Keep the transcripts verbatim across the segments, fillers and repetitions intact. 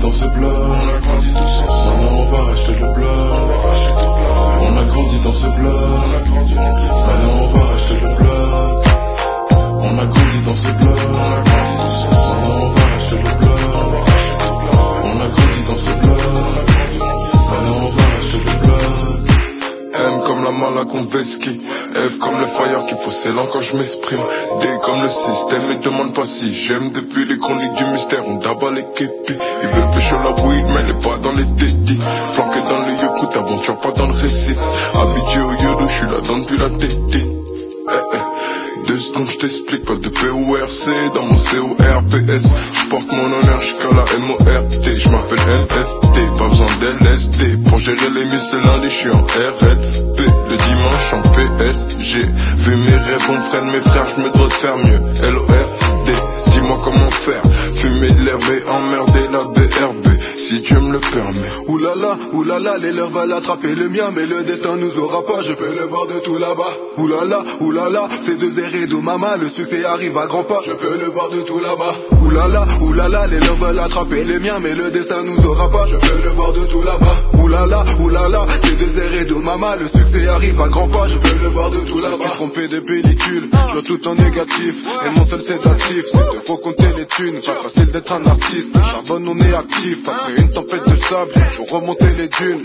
dans ce bloc, on a grandi tous ensemble. Maintenant on va acheter le bloc, on va acheter toute la rue. On a grandi dans ce bloc, on a grandi en plus. Maintenant on va acheter le bloc. On a grandi dans ce bloc, on a grandi tous ensemble. Maintenant on va acheter le bloc, on va acheter toute la rue. On a grandi dans ce bloc, on a grandi en plus. Maintenant on va acheter le bloc. M comme la Malakonveski, F comme le fire qui faut s'élan quand je m'exprime. D comme le système et demande pas si j'aime. Depuis les chroniques du mystère on d'abat les képis. Ils veulent pêcher la weed mais elle est pas dans les tétis. Flanqué dans le yogourt, aventure pas dans le récit. Habitué au yodo, je suis là-dedans depuis la tétine. Eh, eh. Deux secondes je t'explique, pas de P O R C dans mon C O R P S. Je porte mon honneur jusqu'à la M O R T. Je m'appelle N F T, pas besoin d'L S D. Pour gérer les missiles lundi, je suis en R L P. Le dimanche en P S G. Vu mes rêves, on freine mes frères, je me dois de faire mieux. L O R D, dis-moi comment faire. Fumer l'herbe et emmerder la B R B, si Dieu me le permet. Oulala, oulala, les leurs veulent attraper le mien, mais le destin nous aura pas, je peux le voir de tout là-bas. Oulala, oulala, c'est deux errés de maman, le succès arrive à grands pas, je peux le voir de tout là-bas. Oulala, oulala, les leurs veulent attraper les miens, mais le destin nous aura pas, je peux le voir de tout là-bas. Oulala, oulala, c'est deux errés de maman, le succès arrive à grands pas, je peux le voir de tout là-bas. Je suis trompé de pellicule, je vois tout en négatif, et mon seul sédatif, c'est de faut compter les thunes, pas facile d'être un artiste, le charbonne on est actif, après une tempête de sable, faut remonter les dunes.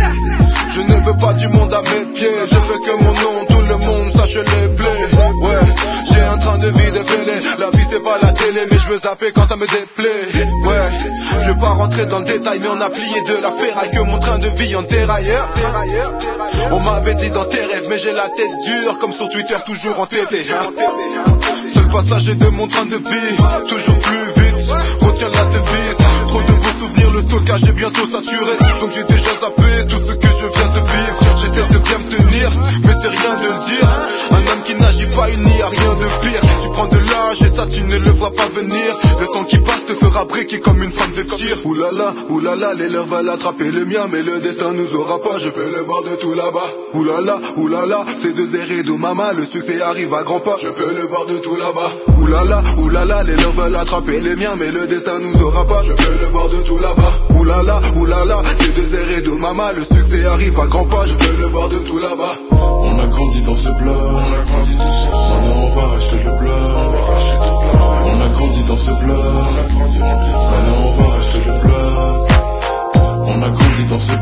Je ne veux pas du monde à mes pieds, je veux que mon nom, tout le monde sache les blés. Ouais, j'ai un train de vie défilé, la vie c'est pas la télé, mais je veux zapper quand ça me déplaît. Ouais, je veux pas rentrer dans le détail, mais on a plié de la ferraille que mon train de vie en terrailleur. On m'avait dit dans tes rêves, mais j'ai la tête dure, comme sur Twitter, toujours entêté. Seul passager de mon train de vie, toujours plus vite, retiens la devise. Trop de vos souvenirs, le stockage est bientôt saturé, donc j'ai déjà zappé tout ce que je viens de vivre. J'essaie de bien me tenir, mais c'est rien de le dire. Un homme qui n'agit pas uni a rien de pire. Tu prends de l'âge et ça tu ne le vois pas venir. Le temps qui passe te fera briquer comme une femme de tir. Oulala, oulala, les leurs veulent attraper le mien, mais le destin nous aura pas, je peux le voir de tout là-bas. Oulala, oulala, c'est deux errés de maman, le succès arrive à grands pas, je peux le voir de tout là-bas. Oulala, oulala, les leurs veulent attraper les miens, mais le destin nous aura pas, je peux le voir de tout là-bas. Oulala, oulala, c'est deux errés de maman, le succès arrive à grands pas, je peux le voir de tout là-bas. On a grandi dans ce bloc, on a grandi tous ensemble. Maintenant on va acheter le bloc, on va acheter toute la rue. On a grandi dans ce bloc, on a grandi en plus. Maintenant on va acheter le bloc. On a grandi dans ce